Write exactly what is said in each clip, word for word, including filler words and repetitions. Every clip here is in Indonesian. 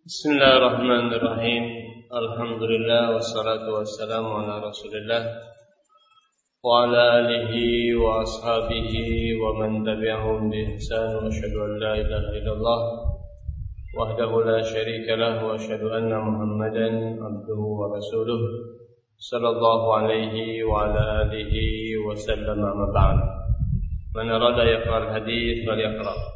Bismillahirrahmanirrahim. Alhamdulillah wassalatu wassalamu ala Rasulillah wa ala alihi wa ashabihi wa man tabi'ahum bi ihsan wa asyhadu an la ilaha illallah wahdahu la syarika lah wa asyhadu anna Muhammadan abduhu wa rasuluh sallallahu alaihi wa ala alihi wa sallam amma ba'd. Man arada yaqra al-hadits falyaqra.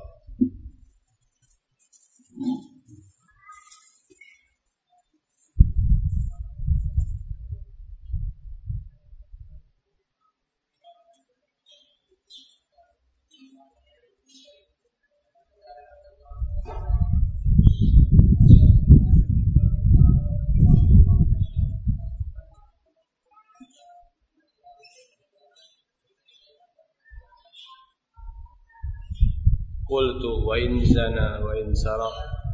Qultu wa in zana wa in saraq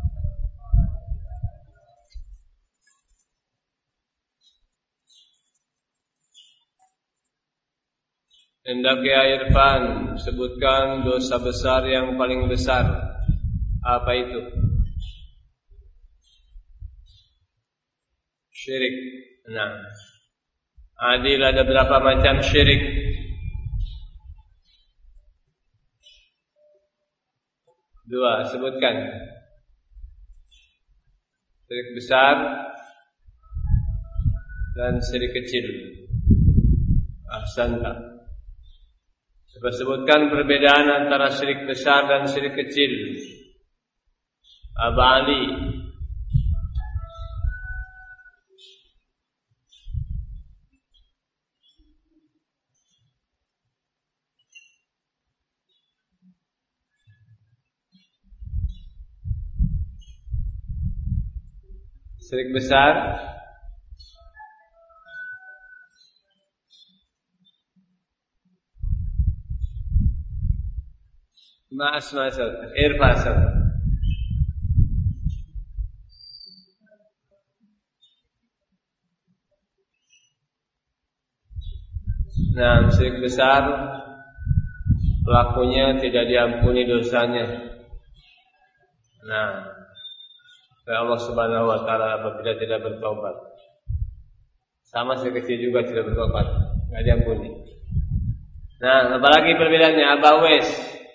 Hendaknya ya Irfan, sebutkan dosa besar yang paling besar. Apa itu? Syirik. Nah, adil ada berapa macam syirik? Dua, sebutkan. Syirik besar dan syirik kecil. Ahsanta. Coba sebutkan perbedaan antara syirik besar dan syirik kecil. Aba Ali. Syirik besar ma asma sal irfa sal Nah, syirik besar pelakunya tidak diampuni dosanya. Nah, oleh Allah Subhanahu wa taala apabila tidak bertobat. Sama syirik kecil juga tidak bertobat, enggak diampuni. Nah, apalagi perbedaannya Aba Wes?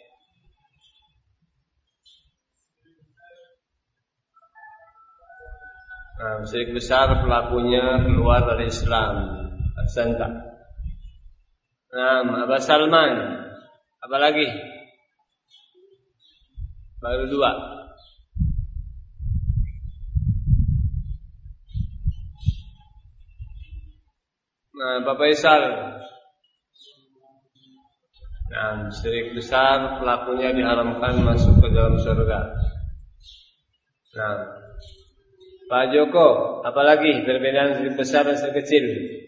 Nah, syirik besar pelakunya keluar dari Islam. Ahsanta. Nah, Aba Salman. Apalagi? Baru dua. Nah, Bapak Faisal. Nah, syirik besar pelakunya diharamkan masuk ke dalam surga. Nah, Pak Joko, apalagi perbedaan syirik besar dan syirik kecil?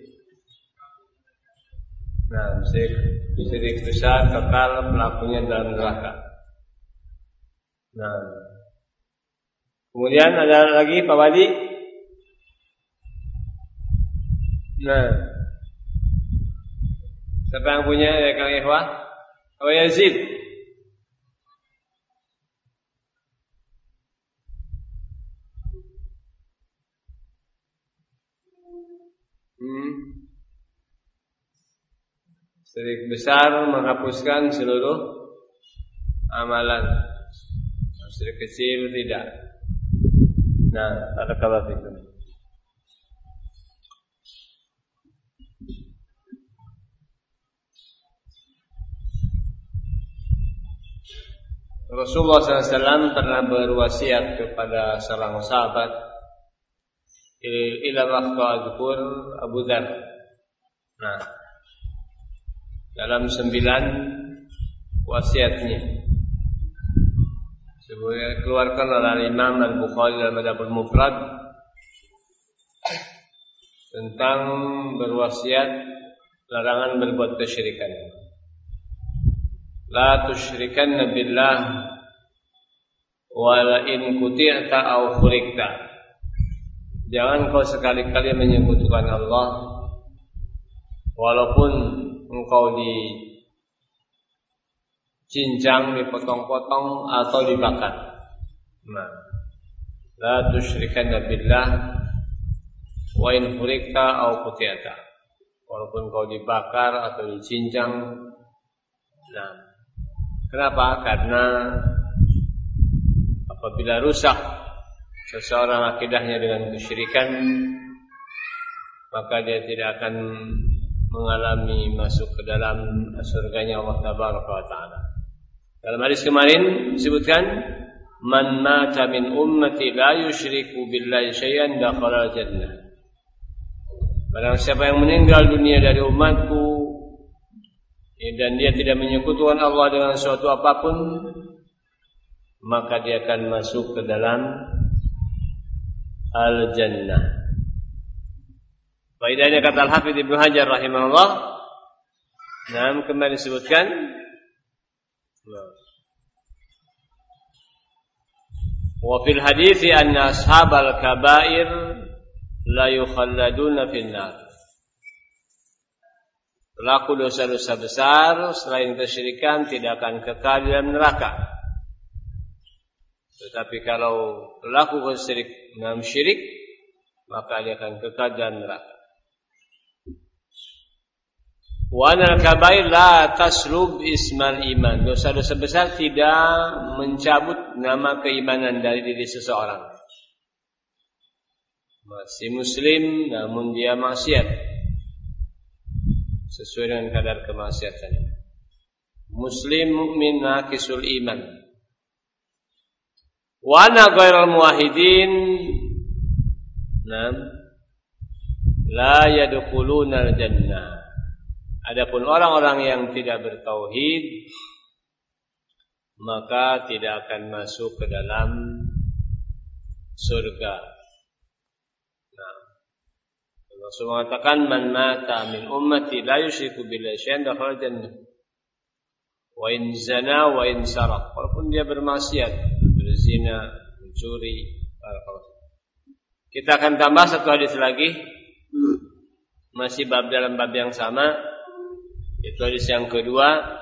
Nah, syirik, syirik besar kekal pelakunya dalam neraka. Nah, kemudian ada lagi Pak Wadi. Nah, siapa yang punya ya Kang Ikhwah? Oh Yazid. Hmm. Syirik besar menghapuskan seluruh amalan. Syirik kecil tidak. Nah, barakallahu fikum. Rasulullah sallallahu alaihi wasallam pernah berwasiat kepada seorang sahabat, ila waqtu adzkur Abu Dzar. Nah, dalam sembilan wasiatnya sebelumnya keluarkan oleh Imam Al-Bukhari dalam Adabul Mufrad tentang berwasiat larangan berbuat kesyirikan. La tusyrikanna billah wa la in quti'ta aw khuliqta. Jangan kau sekali-kali menyekutukan Allah walaupun engkau dicincang, dipotong-potong atau dibakar. Nah, la tusyrikanna billah wa in hurikta aw qutiata. Walaupun kau dibakar atau dicincang. Nah, kenapa? Karena apabila rusak seseorang akidahnya dengan kesyirikan, maka dia tidak akan mengalami masuk ke dalam surganya Allah Tabaraka wa Ta'ala. Dalam hadis kemarin disebutkan, man mata min ummati la yusyriku billahi syai'an dakhala al-jannah. Barang siapa yang meninggal dunia dari umatku dan dia tidak menyekutukan Allah dengan suatu apapun, maka dia akan masuk ke dalam al-jannah. Faedahnya kata Al-Hafidz Ibnu Hajar rahimahullah, nah kembali disebutkan, wa fil hadithi anna ashabal kabair la yukhalladuna finnar. Pelaku dosa-dosa besar selain kesyirikan tidak akan kekal dalam neraka. Tetapi kalau pelaku kesyrik dalam syirik, maka dia akan kekal dalam neraka. Wa anal kabair la taslub ismal iman. Dosa-dosa besar tidak mencabut nama keimanan dari diri seseorang. Masih muslim namun dia maksiat sesuai dengan kadar kemaksiatannya. Muslim mukmin naqisul iman. Wa ana ghairal muwahhidin nam la yadkhuluna al-jannah. Adapun orang-orang yang tidak bertauhid maka tidak akan masuk ke dalam surga. Rasul mengatakan, man mata min ummati la yusyriku billahi syai'an dakhala jannah. Wa in zana wa in saraq. Walaupun dia bermaksiat, berzina, mencuri, kita akan tambah satu hadis lagi, masih bab dalam bab yang sama. Itu hadis yang kedua.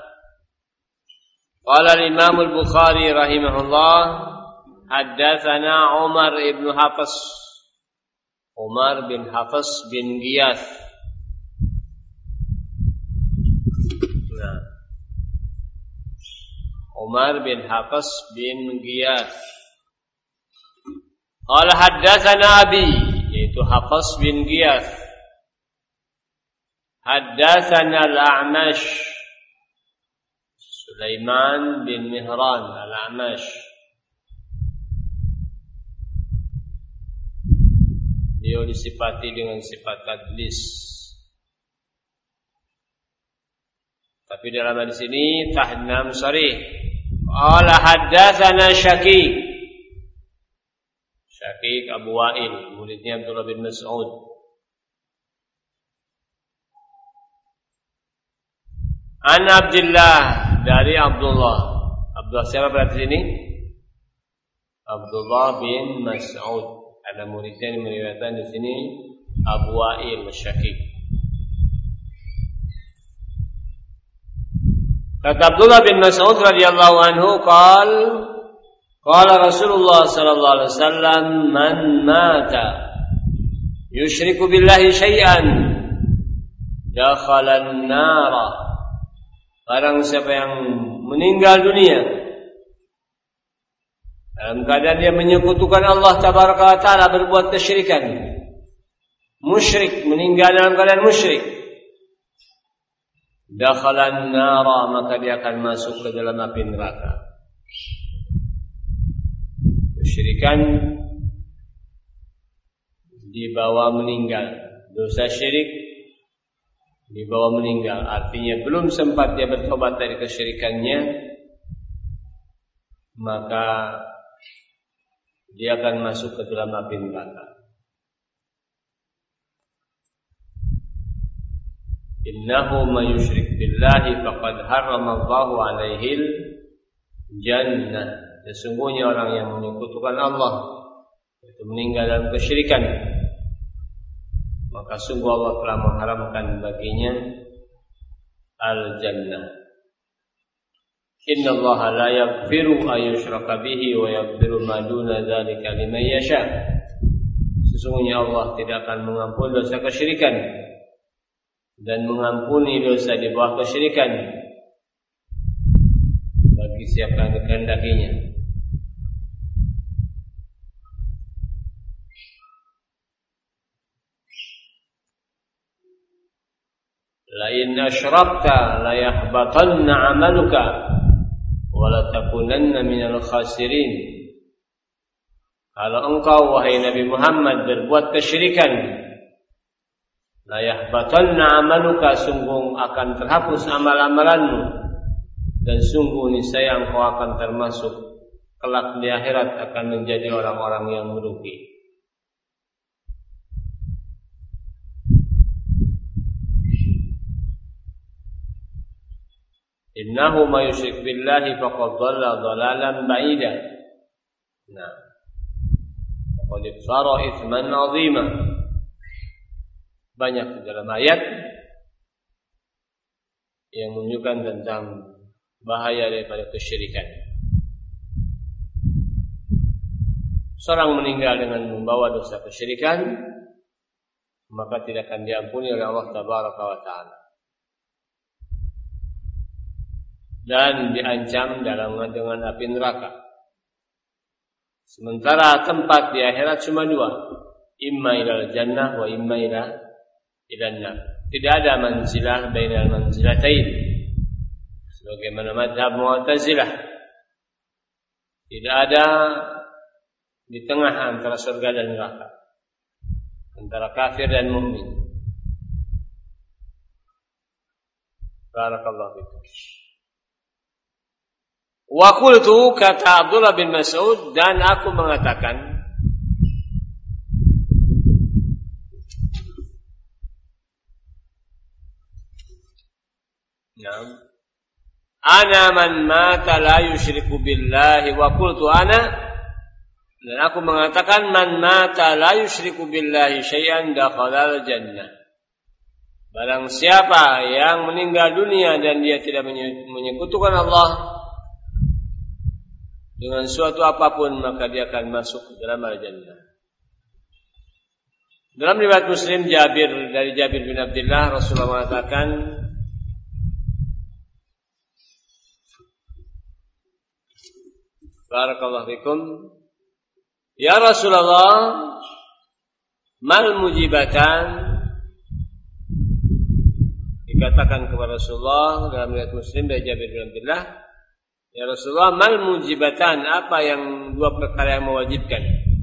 Qala al-Imam al-Bukhari rahimahullah, haddatsana Umar ibn Hafs, Umar bin Hafs bin Ghiyath. Nah. Umar bin Hafs bin Ghiyath. Qala haddatsana abi, yaitu Hafs bin Ghiyath. Haddatsana al-A'mash, Sulaiman bin Mihran al-A'mash. Dia disifati dengan sifat tadlis. Tapi dalam hadis ini tahnam sharih. Qala haddatsana Syaqiq. Syaqiq Abu Wa'il, muridnya Abdullah bin Mas'ud. An Abdullah, dari Abdullah. Abdullah siapa berarti ini? Abdullah bin Mas'ud. Ada muridnya yang meriwayatkan di sini Abu Wa'il Syaqiq. Kata Abdullah bin Mas'ud radhiyallahu anhu, qal qala Rasulullah sallallahu alaihi wasallam, man mata yusyriku billahi syai'an dakhala an-nar. Barang siapa yang meninggal dunia dalam keadaan dia menyekutukan Allah Tabaraka wa Ta'ala, berbuat kesyirikan, musyrik, meninggal dalam keadaan musyrik, dakhalan nara, maka dia akan masuk ke dalam api neraka. Kesyirikan dibawa meninggal, dosa syirik dibawa meninggal, artinya belum sempat dia bertobat dari kesyirikannya, maka dia akan masuk ke dalam api neraka. Innahu may yusyrik billahi faqad harrama Allahu alaihil jannah. Sesungguhnya orang yang menyekutukan Allah, itu meninggal dalam kesyirikan, maka sungguh Allah telah mengharamkan baginya al-jannah. Innallaha la yaghfiru ay yushraka bihi wa yaghfiru ma duna dzalika liman yasha. Sesungguhnya Allah tidak akan mengampuni dosa kesyirikan dan mengampuni dosa di bawah kesyirikan bagi siapa yang dikehendakinya. La in asyrakta la yahbatanna 'amaluka wa la takunanna minal khasirin. Kalau engkau wahai Nabi Muhammad berbuat kesyirikan, la yahbatanna 'amaluka, sungguh akan terhapus amal-amalanmu dan sungguh niscaya engkau akan termasuk kelak di akhirat akan menjadi orang-orang yang merugi. Innahu may yusyrik billahi faqad dhalla dhalalan ba'ida. Nah, faqad iftara itsman 'azima. Banyak dalam ayat yang menunjukkan tentang bahaya daripada kesyirikan. Seorang meninggal dengan membawa dosa kesyirikan, maka tidak akan diampuni oleh Allah Tabaraka wa Ta'ala, dan diancam dalam dengan api neraka. Sementara tempat di akhirat cuma dua, imma ilal jannah wa imma ila ilan nar. Tidak ada manzilah bainal manzilatain, sebagaimana mazhab Mu'tazilah. Tidak ada di tengah antara surga dan neraka, antara kafir dan mukmin. Barakallahu fikum. Wa qultu, kata Abdullah bin Mas'ud, dan aku mengatakan, nah, ana man mata la yusyriku billahi, wa qultu ana, dan aku mengatakan man mata la yusyriku billahi syai'an dakhala al-jannah. Barang siapa yang meninggal dunia dan dia tidak menyekutukan Allah dengan suatu apapun, maka dia akan masuk ke dalam al-jannah. Dalam riwayat Muslim, Jabir dari Jabir bin Abdullah, Rasulullah mengatakan, barakallahu fikum, ya Rasulullah, mal mujibatan. Dikatakan kepada Rasulullah dalam riwayat Muslim dari Jabir bin Abdullah, ya Rasulullah, mal mujibatan, apa yang dua perkara yang mewajibkan?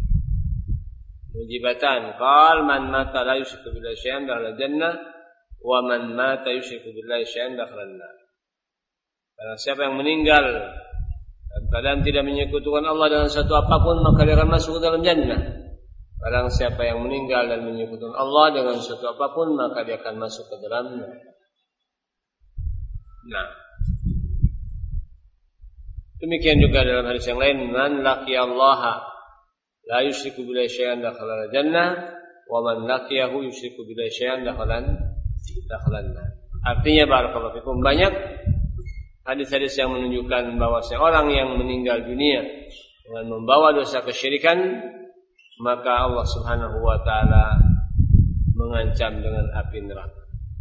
Mujibatan, qal man mata la yusyriku billahi syai'an dakhala jannah wa man mata yusyriku billahi syai'an dakhala an-nar. Barang siapa yang meninggal dan keadaan tidak menyekutukan Allah dengan satu apapun, maka dia akan masuk ke dalam jannah. Barang siapa yang meninggal dan menyekutukan Allah dengan satu apapun, maka dia akan masuk ke dalam neraka. Nah, demikian juga dalam hadis yang lain, man laqiyallaha la yusyriku billahi syai'an dakhala al-jannah wa man laqiyahu yusyriku billahi syai'an dakhala dakhala an-nar. Artinya, barakallahu fikum, banyak hadis-hadis yang menunjukkan bahwa seorang yang meninggal dunia dengan membawa dosa kesyirikan, maka Allah Subhanahu wa taala mengancam dengan api neraka.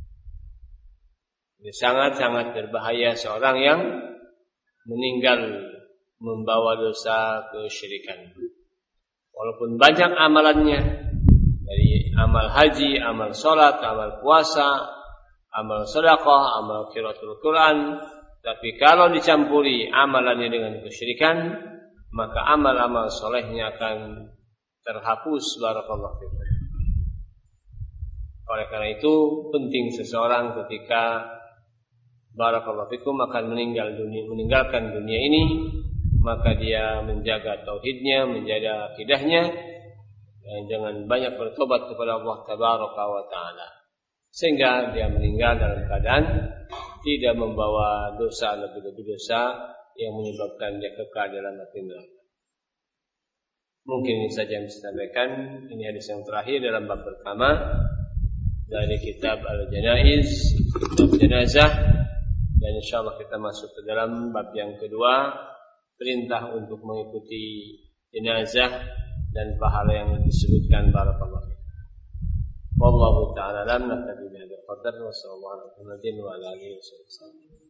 Ini sangat-sangat berbahaya seorang yang meninggal membawa dosa kesyirikan. Walaupun banyak amalannya, dari amal haji, amal sholat, amal puasa, amal sedekah, amal qiraatul Quran, tapi kalau dicampuri amalannya dengan kesyirikan, maka amal-amal solehnya akan terhapus. Barakallahu fikum. Oleh karena itu penting seseorang ketika barakallahu fikum akan meninggal dunia, meninggalkan dunia ini, maka dia menjaga tauhidnya, menjaga akidahnya, dan jangan banyak bertobat kepada Allah Tabaraka wa Ta'ala, sehingga dia meninggal dalam keadaan tidak membawa dosa, lebih-lebih dosa yang menyebabkan dia kekal dalam api neraka. Mungkin ini saja yang bisa sampaikan. Ini hadis yang terakhir dalam bab pertama dari kitab Al-Janaiz, kitab jenazah. Dan insyaallah kita masuk ke dalam bab yang kedua, perintah untuk mengikuti jenazah dan pahala yang disebutkan barakallahu fiik. Wallahu ta'ala alam, naktabi bihadzal qadar wa sallallahu alaihi wa sallam wa ala alihi wa sahbihi.